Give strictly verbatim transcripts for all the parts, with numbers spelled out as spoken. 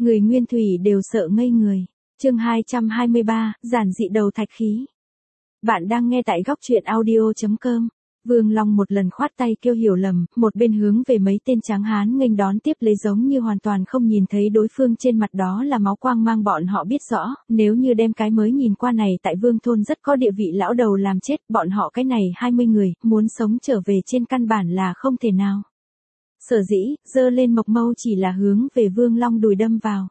Người Nguyên Thủy đều sợ ngây người. Chương hai trăm hai mươi ba, giản dị đầu thạch khí. Bạn đang nghe tại góc truyện audio chấm com. Vương Long một lần khoát tay kêu hiểu lầm, một bên hướng về mấy tên tráng hán nghênh đón tiếp lấy giống như hoàn toàn không nhìn thấy đối phương trên mặt đó là máu quang mang bọn họ biết rõ, nếu như đem cái mới nhìn qua này tại Vương thôn rất có địa vị lão đầu làm chết, bọn họ cái này hai mươi người, muốn sống trở về trên căn bản là không thể nào. Sở dĩ, giơ lên mộc mâu chỉ là hướng về Vương Long đùi đâm vào.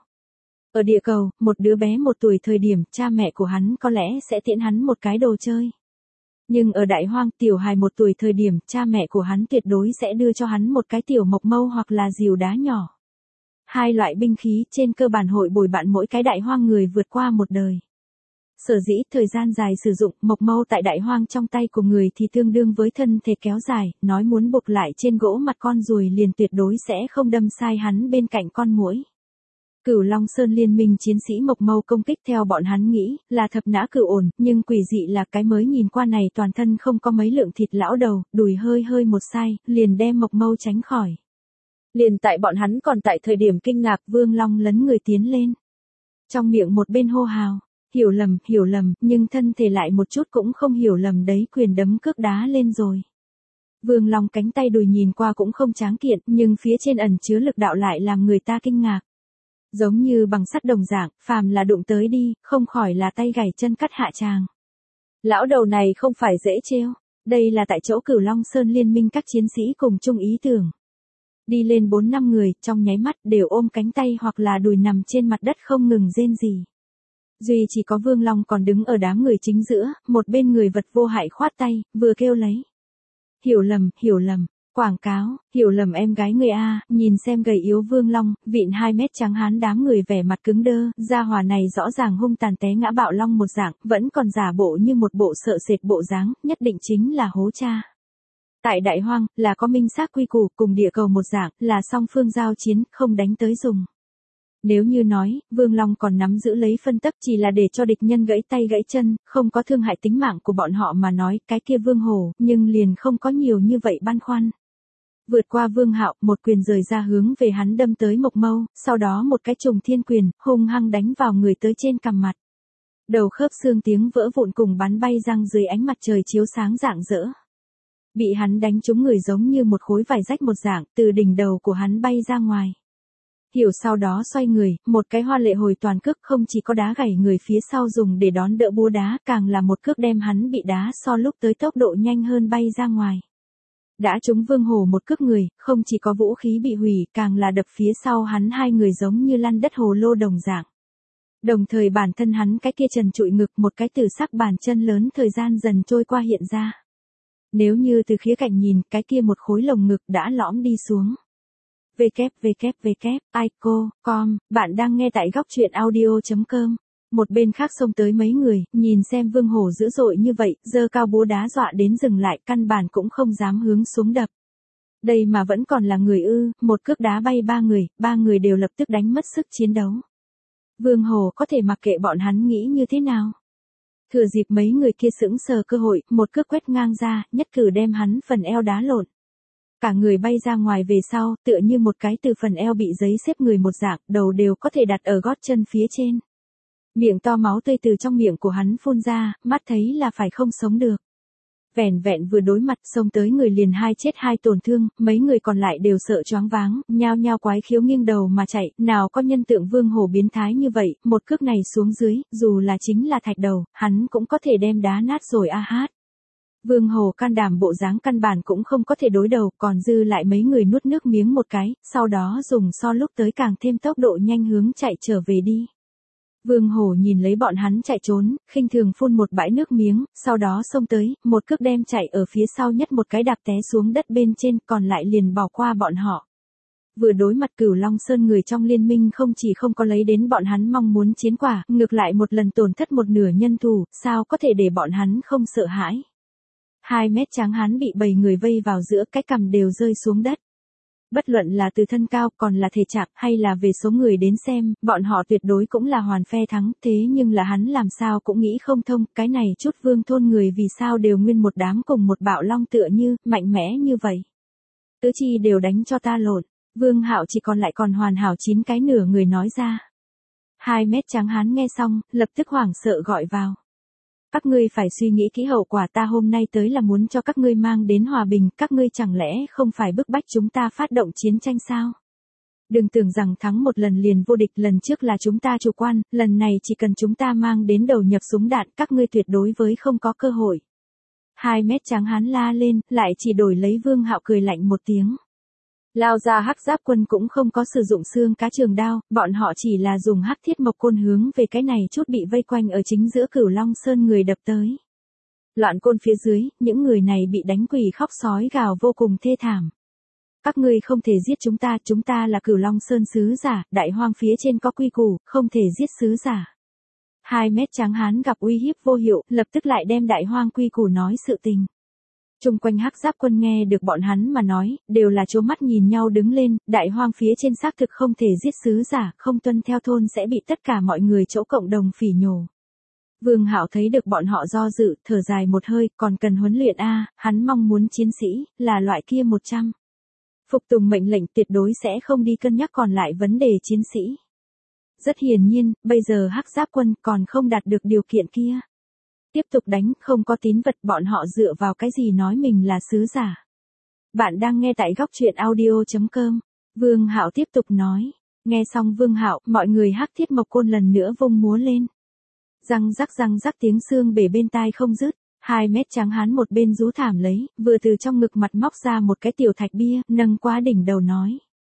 Ở địa cầu, một đứa bé một tuổi thời điểm, cha mẹ của hắn có lẽ sẽ tiễn hắn một cái đồ chơi. Nhưng ở đại hoang, tiểu hài một tuổi thời điểm, cha mẹ của hắn tuyệt đối sẽ đưa cho hắn một cái tiểu mộc mâu hoặc là rìu đá nhỏ. Hai loại binh khí trên cơ bản hội bồi bạn mỗi cái đại hoang người vượt qua một đời. Sở dĩ thời gian dài sử dụng mộc mâu tại đại hoang trong tay của người thì tương đương với thân thể kéo dài, nói muốn buộc lại trên gỗ mặt con ruồi liền tuyệt đối sẽ không đâm sai hắn bên cạnh con muỗi. Cửu Long Sơn liên minh chiến sĩ mộc mâu công kích theo bọn hắn nghĩ là thập nã cửu ổn, nhưng quỷ dị là cái mới nhìn qua này toàn thân không có mấy lượng thịt lão đầu, đùi hơi hơi một sai, liền đem mộc mâu tránh khỏi. Liền tại bọn hắn còn tại thời điểm kinh ngạc, Vương Long lấn người tiến lên. Trong miệng một bên hô hào, hiểu lầm, hiểu lầm, nhưng thân thể lại một chút cũng không hiểu lầm đấy, quyền đấm cước đá lên rồi. Vương Long cánh tay đùi nhìn qua cũng không tráng kiện, nhưng phía trên ẩn chứa lực đạo lại làm người ta kinh ngạc. Giống như bằng sắt đồng dạng, phàm là đụng tới đi, không khỏi là tay gảy chân cắt hạ tràng. Lão đầu này không phải dễ trêu, đây là tại chỗ Cửu Long Sơn liên minh các chiến sĩ cùng chung ý tưởng. Đi lên bốn năm người, trong nháy mắt đều ôm cánh tay hoặc là đùi nằm trên mặt đất không ngừng rên rỉ. Duy chỉ có Vương Long còn đứng ở đám người chính giữa, một bên người vật vô hại khoát tay, vừa kêu lấy. Hiểu lầm, hiểu lầm. Quảng cáo, hiểu lầm em gái người A, nhìn xem gầy yếu Vương Long, vịn hai mét trắng hán đám người vẻ mặt cứng đơ, gia hỏa này rõ ràng hung tàn té ngã bạo long một dạng, vẫn còn giả bộ như một bộ sợ sệt bộ dáng, nhất định chính là hố cha. Tại đại hoang, là có minh xác quy củ, cùng địa cầu một dạng, là song phương giao chiến, không đánh tới dùng. Nếu như nói, Vương Long còn nắm giữ lấy phân tấp chỉ là để cho địch nhân gãy tay gãy chân, không có thương hại tính mạng của bọn họ mà nói, cái kia Vương Hổ, nhưng liền không có nhiều như vậy băn khoăn. Vượt qua Vương Hạo, một quyền rời ra hướng về hắn đâm tới mộc mâu, sau đó một cái trùng thiên quyền, hung hăng đánh vào người tới trên cằm mặt. Đầu khớp xương tiếng vỡ vụn cùng bắn bay răng dưới ánh mặt trời chiếu sáng rạng rỡ. Bị hắn đánh trúng người giống như một khối vải rách một dạng, từ đỉnh đầu của hắn bay ra ngoài. Hiểu sau đó xoay người, một cái hoa lệ hồi toàn cước không chỉ có đá gãy người phía sau dùng để đón đỡ búa đá, càng là một cước đem hắn bị đá so lúc tới tốc độ nhanh hơn bay ra ngoài. Đã trúng Vương Hổ một cước người, không chỉ có vũ khí bị hủy, càng là đập phía sau hắn hai người giống như lăn đất hồ lô đồng dạng. Đồng thời bản thân hắn cái kia trần trụi ngực, một cái từ sắc bàn chân lớn thời gian dần trôi qua hiện ra. Nếu như từ khía cạnh nhìn, cái kia một khối lồng ngực đã lõm đi xuống. vê kép vê kép vê kép i c o chấm com, bạn đang nghe tại góc truyện audio chấm com. Một bên khác xông tới mấy người, nhìn xem Vương Hổ dữ dội như vậy, giơ cao búa đá dọa đến dừng lại, căn bản cũng không dám hướng xuống đập. Đây mà vẫn còn là người ư, một cước đá bay ba người, ba người đều lập tức đánh mất sức chiến đấu. Vương Hổ có thể mặc kệ bọn hắn nghĩ như thế nào. Thừa dịp mấy người kia sững sờ cơ hội, một cước quét ngang ra, nhất cử đem hắn phần eo đá lộn. Cả người bay ra ngoài về sau, tựa như một cái từ phần eo bị giấy xếp người một dạng, đầu đều có thể đặt ở gót chân phía trên. Miệng to máu tươi từ trong miệng của hắn phun ra, mắt thấy là phải không sống được. Vẻn vẹn vừa đối mặt xông tới người liền hai chết hai tổn thương, mấy người còn lại đều sợ choáng váng, nhao nhao quái khiếu nghiêng đầu mà chạy, nào có nhân tượng Vương Hổ biến thái như vậy, một cước này xuống dưới, dù là chính là thạch đầu, hắn cũng có thể đem đá nát rồi a hát. Vương Hổ can đảm bộ dáng căn bản cũng không có thể đối đầu, còn dư lại mấy người nuốt nước miếng một cái, sau đó dùng so lúc tới càng thêm tốc độ nhanh hướng chạy trở về đi. Vương Hổ nhìn lấy bọn hắn chạy trốn, khinh thường phun một bãi nước miếng, sau đó xông tới, một cước đem chạy ở phía sau nhất một cái đạp té xuống đất bên trên, còn lại liền bỏ qua bọn họ. Vừa đối mặt Cửu Long Sơn người trong liên minh không chỉ không có lấy đến bọn hắn mong muốn chiến quả, ngược lại một lần tổn thất một nửa nhân thủ, sao có thể để bọn hắn không sợ hãi. Hai mét tráng hán bị bảy người vây vào giữa, cái cằm đều rơi xuống đất. Bất luận là từ thân cao, còn là thể trạng, hay là về số người đến xem, bọn họ tuyệt đối cũng là hoàn phe thắng, thế nhưng là hắn làm sao cũng nghĩ không thông, cái này chút Vương thôn người vì sao đều nguyên một đám cùng một bạo long tựa như, mạnh mẽ như vậy. Tứ chi đều đánh cho ta lộn, Vương Hạo chỉ còn lại còn hoàn hảo chín cái nửa người nói ra. Hai mét trắng hán nghe xong, lập tức hoảng sợ gọi vào. Các ngươi phải suy nghĩ kỹ hậu quả, ta hôm nay tới là muốn cho các ngươi mang đến hòa bình, các ngươi chẳng lẽ không phải bức bách chúng ta phát động chiến tranh sao? Đừng tưởng rằng thắng một lần liền vô địch, lần trước là chúng ta chủ quan, lần này chỉ cần chúng ta mang đến đầu nhập súng đạn, các ngươi tuyệt đối với không có cơ hội. Hai mét trắng hán la lên, lại chỉ đổi lấy Vương Hạo cười lạnh một tiếng. Lao ra hắc giáp quân cũng không có sử dụng xương cá trường đao, bọn họ chỉ là dùng hắc thiết mộc côn hướng về cái này chút bị vây quanh ở chính giữa Cửu Long Sơn người đập tới. Loạn côn phía dưới, những người này bị đánh quỷ khóc sói gào vô cùng thê thảm. Các ngươi không thể giết chúng ta, chúng ta là Cửu Long Sơn sứ giả, đại hoang phía trên có quy củ, không thể giết sứ giả. Hai mét trắng hán gặp uy hiếp vô hiệu, lập tức lại đem đại hoang quy củ nói sự tình. Trung quanh hắc giáp quân nghe được bọn hắn mà nói, đều là trố mắt nhìn nhau đứng lên, đại hoang phía trên xác thực không thể giết sứ giả, không tuân theo thôn sẽ bị tất cả mọi người chỗ cộng đồng phỉ nhổ. Vương Hạo thấy được bọn họ do dự, thở dài một hơi, còn cần huấn luyện a, hắn mong muốn chiến sĩ, là loại kia một trăm. Phục tùng mệnh lệnh tuyệt đối sẽ không đi cân nhắc còn lại vấn đề chiến sĩ. Rất hiển nhiên, bây giờ hắc giáp quân còn không đạt được điều kiện kia. Tiếp tục đánh, không có tín vật, bọn họ dựa vào cái gì nói mình là sứ giả. Bạn đang nghe tại góc truyện audio chấm com. Vương Hạo tiếp tục nói. Nghe xong Vương Hạo, mọi người hắc thiết mộc côn lần nữa vung múa lên. Răng rắc răng rắc tiếng xương bể bên tai không dứt. Hai mét trắng hán một bên rú thảm lấy, vừa từ trong ngực mặt móc ra một cái tiểu thạch bia, nâng qua đỉnh đầu nói.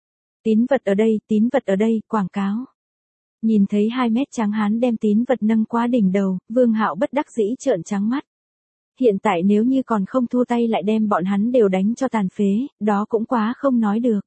Tín vật ở đây, tín vật ở đây, quảng cáo. Nhìn thấy hai mét trắng hán đem tín vật nâng qua đỉnh đầu, Vương Hạo bất đắc dĩ trợn trắng mắt. Hiện tại nếu như còn không thua tay lại đem bọn hắn đều đánh cho tàn phế, đó cũng quá không nói được.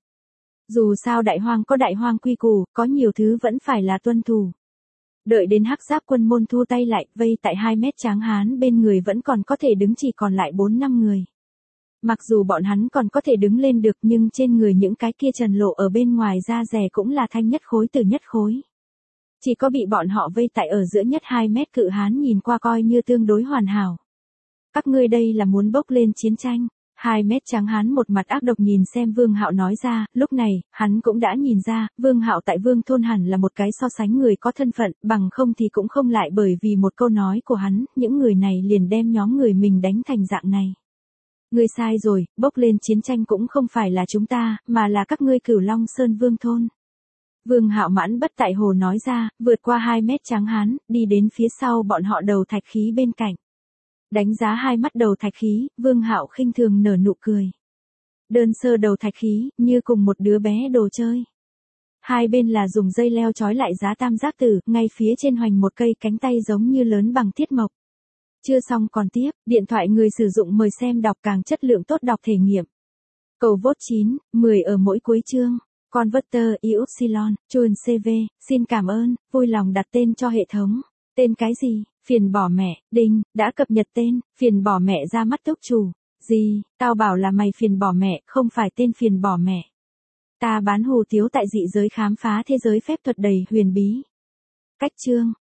Dù sao đại hoang có đại hoang quy củ, có nhiều thứ vẫn phải là tuân thủ. Đợi đến hắc giáp quân môn thu tay lại, vây tại hai mét tráng hán bên người vẫn còn có thể đứng, chỉ còn lại bốn năm người. Mặc dù bọn hắn còn có thể đứng lên được nhưng trên người những cái kia trần lộ ở bên ngoài da rẻ cũng là thanh nhất khối từ nhất khối. Chỉ có bị bọn họ vây tại ở giữa nhất hai mét cự hán nhìn qua coi như tương đối hoàn hảo. Các ngươi đây là muốn bốc lên chiến tranh. Hai mét trắng hán một mặt ác độc nhìn xem Vương Hạo nói ra, lúc này, hắn cũng đã nhìn ra, Vương Hạo tại Vương thôn hẳn là một cái so sánh người có thân phận, bằng không thì cũng không lại bởi vì một câu nói của hắn, những người này liền đem nhóm người mình đánh thành dạng này. Ngươi sai rồi, bốc lên chiến tranh cũng không phải là chúng ta, mà là các ngươi Cửu Long Sơn Vương thôn. Vương Hạo mãn bất tại hồ nói ra, vượt qua hai mét trắng hán, đi đến phía sau bọn họ đầu thạch khí bên cạnh. Đánh giá hai mắt đầu thạch khí, Vương Hạo khinh thường nở nụ cười. Đơn sơ đầu thạch khí, như cùng một đứa bé đồ chơi. Hai bên là dùng dây leo trói lại giá tam giác tử, ngay phía trên hoành một cây cánh tay giống như lớn bằng thiết mộc. Chưa xong còn tiếp, điện thoại người sử dụng mời xem đọc càng chất lượng tốt, đọc thể nghiệm. Cầu vote chín, mười ở mỗi cuối chương. Converter i upsilon, chuồn xê vê, xin cảm ơn, vui lòng đặt tên cho hệ thống. Tên cái gì? Phiền bỏ mẹ, đinh, đã cập nhật tên, phiền bỏ mẹ ra mắt túc chủ. Gì, tao bảo là mày phiền bỏ mẹ, không phải tên phiền bỏ mẹ. Ta bán hù tiếu tại dị giới khám phá thế giới phép thuật đầy huyền bí. Cách chương.